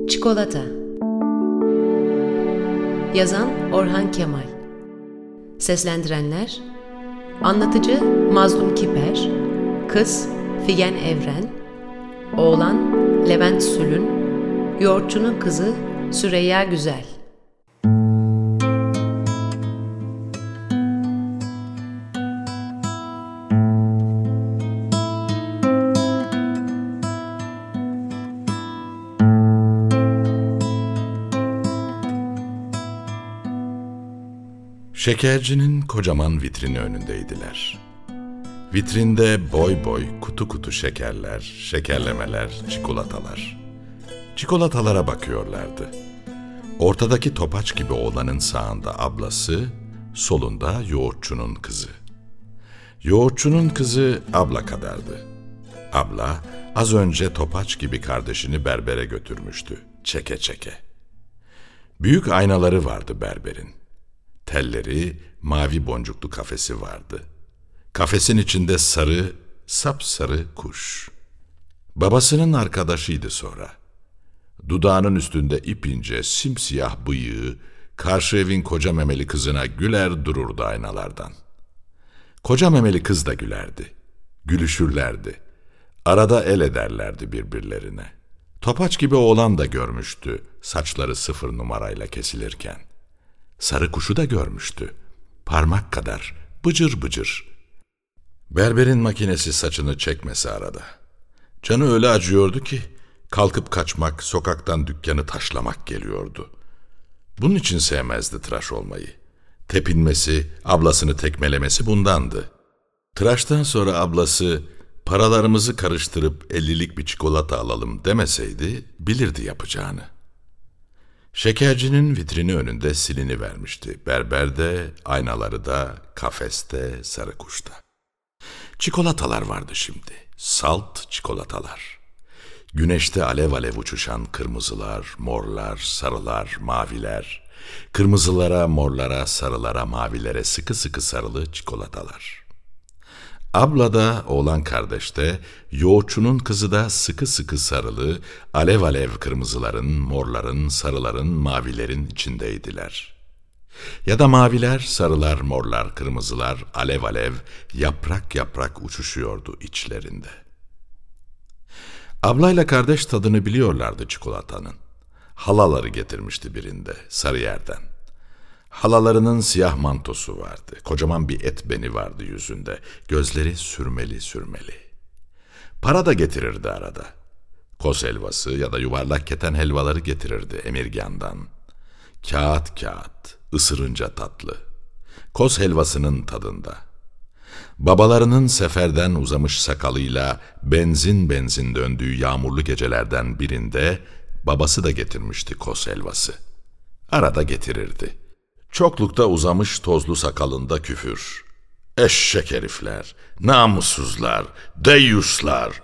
Çikolata. Yazan Orhan Kemal. Seslendirenler: Anlatıcı Mazlum Kiper, Kız Figen Evren, Oğlan Levent Sülün, Yoğurtçunun Kızı Süreyya Güzel. Şekercinin kocaman vitrini önündeydiler. Vitrinde boy boy kutu kutu şekerler, şekerlemeler, çikolatalar. Çikolatalara bakıyorlardı. Ortadaki topaç gibi oğlanın sağında ablası, solunda yoğurtçunun kızı. Yoğurtçunun kızı abla kadardı. Abla az önce topaç gibi kardeşini berbere götürmüştü, çeke çeke. Büyük aynaları vardı berberin. Telleri, mavi boncuklu kafesi vardı. Kafesin içinde sarı, sapsarı kuş. Babasının arkadaşıydı sonra. Dudağının üstünde ipince, simsiyah bıyığı, karşı evin koca memeli kızına güler dururdu aynalardan. Koca memeli kız da gülerdi. Gülüşürlerdi. Arada el ederlerdi birbirlerine. Topaç gibi oğlan da görmüştü, saçları 0 numarayla kesilirken. Sarı kuşu da görmüştü. Parmak kadar, bıcır bıcır. Berberin makinesi saçını çekmesi arada. Canı öyle acıyordu ki, kalkıp kaçmak, sokaktan dükkanı taşlamak geliyordu. Bunun için sevmezdi tıraş olmayı. Tepinmesi, ablasını tekmelemesi bundandı. Tıraştan sonra ablası, paralarımızı karıştırıp 50'lik bir çikolata alalım demeseydi, bilirdi yapacağını. Şekercinin vitrini önünde silini vermişti. Berberde, aynaları da, kafeste, sarı kuşta. Çikolatalar vardı şimdi. Salt çikolatalar. Güneşte alev alev uçuşan kırmızılar, morlar, sarılar, maviler. Kırmızılara, morlara, sarılara, mavilere sıkı sıkı sarılı çikolatalar. Abla da, oğlan kardeş de, yoğurtçunun kızı da sıkı sıkı sarılı, alev alev kırmızıların, morların, sarıların, mavilerin içindeydiler. Ya da maviler, sarılar, morlar, kırmızılar, alev alev, yaprak yaprak uçuşuyordu içlerinde. Ablayla kardeş tadını biliyorlardı çikolatanın. Halaları getirmişti birinde, Sarıyer'den. Halalarının siyah mantosu vardı. Kocaman bir et beni vardı yüzünde. Gözleri sürmeli sürmeli. Para da getirirdi arada. Koz helvası ya da yuvarlak keten helvaları getirirdi Emirgan'dan. Kağıt kağıt, ısırınca tatlı. Koz helvasının tadında. Babalarının seferden uzamış sakalıyla benzin benzin döndüğü yağmurlu gecelerden birinde babası da getirmişti koz helvası. Arada getirirdi. Çoklukta uzamış tozlu sakalında küfür. Eşşek herifler, namussuzlar, deyyuslar.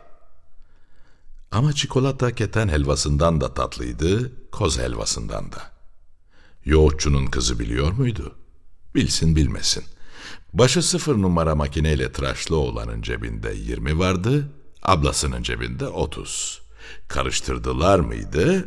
Ama çikolata keten helvasından da tatlıydı, koz helvasından da. Yoğurtçunun kızı biliyor muydu? Bilsin bilmesin. Başı 0 numara makineyle tıraşlı oğlanın cebinde 20 vardı, ablasının cebinde 30. Karıştırdılar mıydı?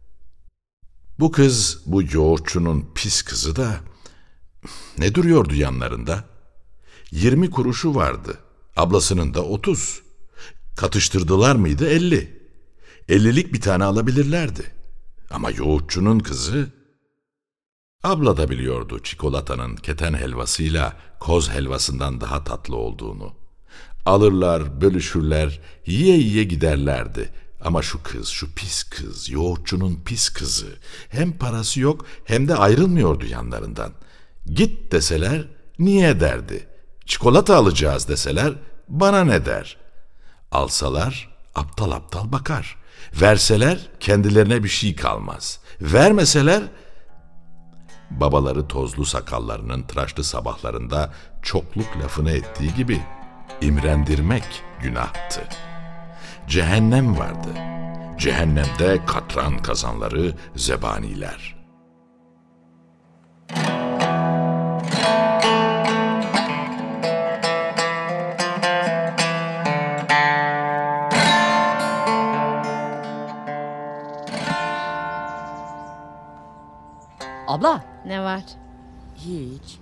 Bu kız, bu yoğurtçunun pis kızı da ne duruyordu yanlarında? 20 kuruşu vardı, ablasının da 30. Katıştırdılar mıydı 50. 50'lik bir tane alabilirlerdi. Ama yoğurtçunun kızı, abla da biliyordu çikolatanın keten helvasıyla koz helvasından daha tatlı olduğunu. Alırlar, bölüşürler, yiye yiye giderlerdi. Ama şu kız, şu pis kız, yoğurtçunun pis kızı, hem parası yok hem de ayrılmıyordu yanlarından. Git deseler, niye derdi. Çikolata alacağız deseler, bana ne der. Alsalar, aptal aptal bakar. Verseler, kendilerine bir şey kalmaz. Vermeseler, babaları tozlu sakallarının tıraşlı sabahlarında çokluk lafını ettiği gibi, imrendirmek günahtı. Cehennem vardı. Cehennemde katran kazanları, zebaniler. Abla. Ne var? Hiç.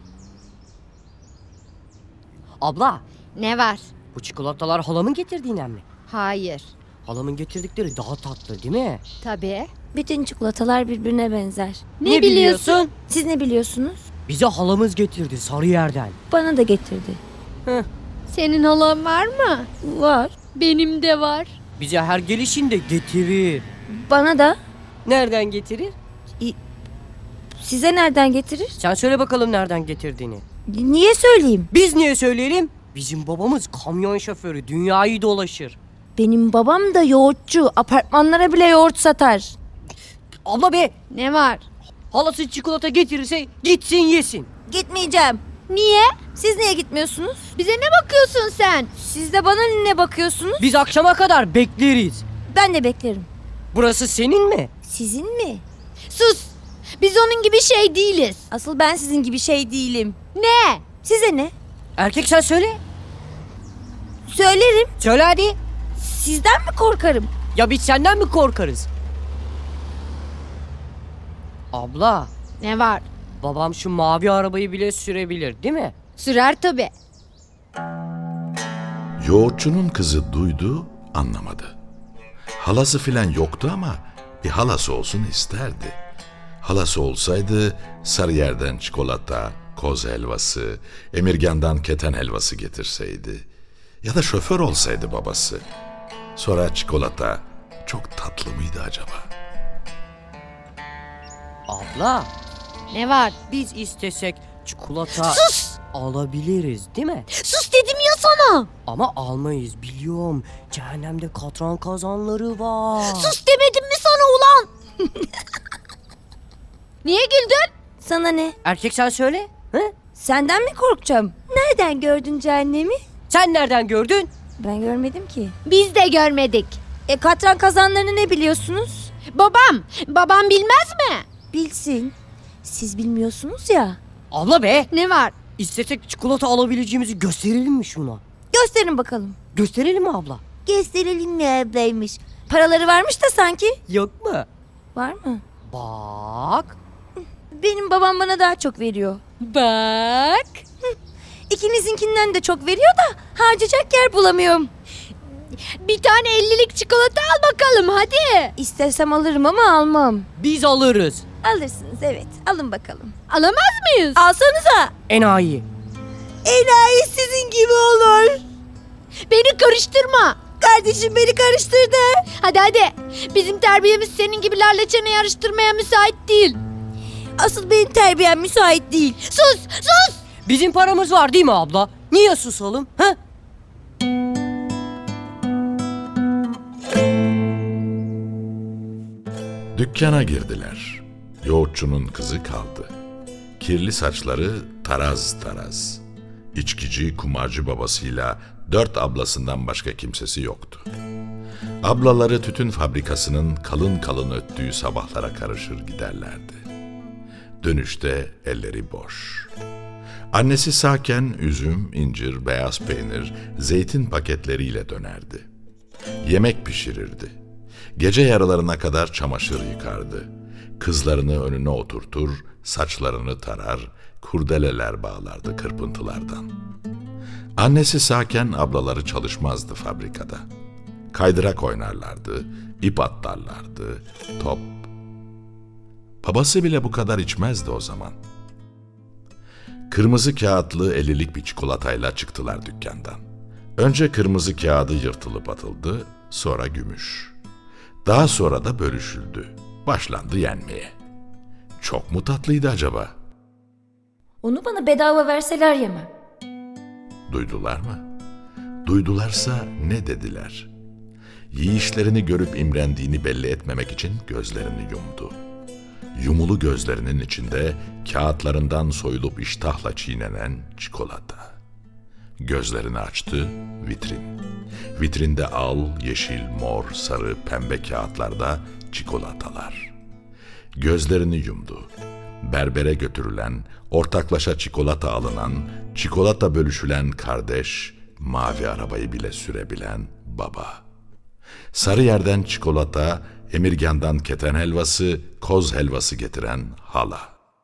Abla, Ne var? bu çikolatalar halamın getirdiğinden mi? Hayır. Halamın getirdikleri daha tatlı değil mi? Tabii. Bütün çikolatalar birbirine benzer. Ne biliyorsun? Siz ne biliyorsunuz? Bize halamız getirdi Sarıyer'den. Bana da getirdi. Senin halan var mı? Var. Benim de var. Bize her gelişinde getirir. Bana da. Nereden getirir? Size nereden getirir? Sen söyle bakalım nereden getirdiğini. Niye söyleyeyim? Biz niye söyleyelim? Bizim babamız kamyon şoförü, dünyayı dolaşır. Benim babam da yoğurtçu. Apartmanlara bile yoğurt satar. Abla be, Ne var? halası çikolata getirirse gitsin yesin. Gitmeyeceğim. Niye? Siz niye gitmiyorsunuz? Bize ne bakıyorsun sen? Siz de bana ne bakıyorsunuz? Biz akşama kadar bekleriz. Ben de beklerim. Burası senin mi? Sizin mi? Sus! Biz onun gibi şey değiliz. Asıl ben sizin gibi şey değilim. Ne? Size ne? Erkek sen söyle. Söylerim. Söyle hadi. Sizden mi korkarım? Ya biz senden mi korkarız? Abla, Ne var? babam şu mavi arabayı bile sürebilir değil mi? Sürer tabii. Yoğurtçunun kızı duydu, anlamadı. Halası filan yoktu ama bir halası olsun isterdi. Halası olsaydı Sarıyer'den çikolata, koz helvası, Emirgan'dan keten helvası getirseydi. Ya da şoför olsaydı babası. Sonra çikolata çok tatlı mıydı acaba? Abla, Ne var? biz istesek çikolata alabiliriz değil mi? Sus dedim ya sana. Ama almayız biliyorum. Cehennemde katran kazanları var. Sus demedim mi sana ulan? Niye güldün? Sana ne? Erkek sen söyle. He? Senden mi korkacağım? Nereden gördün cehennemi? Sen nereden gördün? Ben görmedim ki. Biz de görmedik. Katran kazanlarını ne biliyorsunuz? Babam bilmez mi? Bilsin. Siz bilmiyorsunuz ya. Abla be. Ne var? İstesek çikolata alabileceğimizi gösterelim mi şuna? Gösterin bakalım. Gösterelim mi abla? Gösterelim mi ablaymış? Paraları varmış da sanki. Yok mu? Var mı? Bak. Benim babam bana daha çok veriyor. Bak. İkinizinkinden de çok veriyor da harcayacak yer bulamıyorum. Bir tane 50'lik çikolata al bakalım hadi. İstesem alırım ama almam. Biz alırız. Alırsınız evet. Alın bakalım. Alamaz mıyız? Alsanıza. Enayi. Enayi sizin gibi olur. Beni karıştırma. Kardeşim beni karıştırdı. Hadi. Bizim terbiyemiz senin gibilerle çene yarıştırmaya müsait değil. Asıl benim terbiyem müsait değil. Sus. Bizim paramız var değil mi abla? Niye susalım? Ha? Dükkana girdiler. Yoğurtçunun kızı kaldı. Kirli saçları taraz taraz. İçkici, kumarcı babasıyla 4 ablasından başka kimsesi yoktu. Ablaları tütün fabrikasının kalın kalın öttüğü sabahlara karışır giderlerdi. Dönüşte elleri boş. Annesi sağken üzüm, incir, beyaz peynir, zeytin paketleriyle dönerdi. Yemek pişirirdi. Gece yarılarına kadar çamaşır yıkardı. Kızlarını önüne oturtur, saçlarını tarar, kurdeleler bağlardı kırpıntılardan. Annesi sağken ablaları çalışmazdı fabrikada. Kaydırak oynarlardı, ip atlarlardı, top. Babası bile bu kadar içmezdi o zaman. Kırmızı kağıtlı 50'lik bir çikolatayla çıktılar dükkandan. Önce kırmızı kağıdı yırtılıp atıldı, sonra gümüş. Daha sonra da bölüşüldü. Başlandı yenmeye. Çok mu tatlıydı acaba? Onu bana bedava verseler yemem. Duydular mı? Duydularsa ne dediler? Yiyişlerini görüp imrendiğini belli etmemek için gözlerini yumdu. Yumulu gözlerinin içinde kağıtlarından soyulup iştahla çiğnenen çikolata. Gözlerini açtı, vitrin. Vitrinde al, yeşil, mor, sarı, pembe kağıtlarda çikolatalar. Gözlerini yumdu. Berbere götürülen, ortaklaşa çikolata alınan, çikolata bölüşülen kardeş, mavi arabayı bile sürebilen baba. Sarıyer'den çikolata, Emirgan'dan keten helvası, koz helvası getiren hala.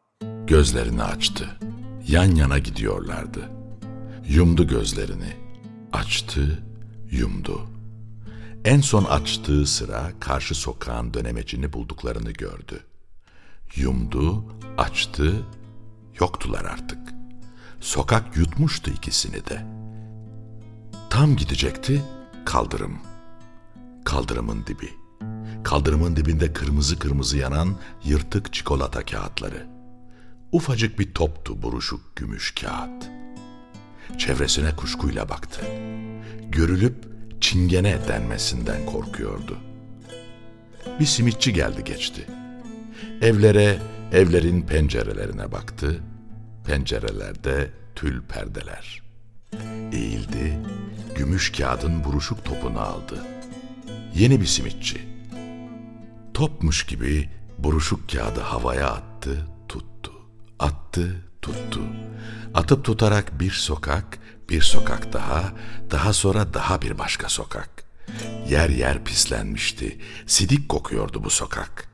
Gözlerini açtı. Yan yana gidiyorlardı. Yumdu gözlerini. Açtı, yumdu. En son açtığı sıra karşı sokağın dönemecini bulduklarını gördü. Yumdu, açtı, yoktular artık. Sokak yutmuştu ikisini de. Tam gidecekti, kaldırım. Kaldırımın dibi. Kaldırımın dibinde kırmızı kırmızı yanan yırtık çikolata kağıtları. Ufacık bir toptu buruşuk gümüş kağıt. Çevresine kuşkuyla baktı. Görülüp çingene denmesinden korkuyordu. Bir simitçi geldi geçti. Evlere, evlerin pencerelerine baktı. Pencerelerde tül perdeler. Eğildi, gümüş kağıdın buruşuk topunu aldı. Yeni bir simitçi. Topmuş gibi buruşuk kağıdı havaya attı, tuttu. Attı, tuttu. Atıp tutarak bir sokak daha sonra daha bir başka sokak. Yer yer pislenmişti, sidik kokuyordu bu sokak.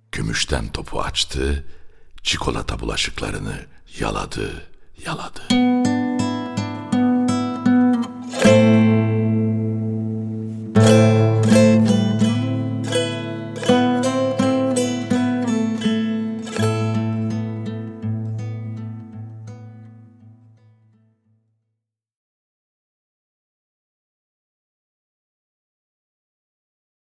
Gümüşten topu açtı, çikolata bulaşıklarını yaladı.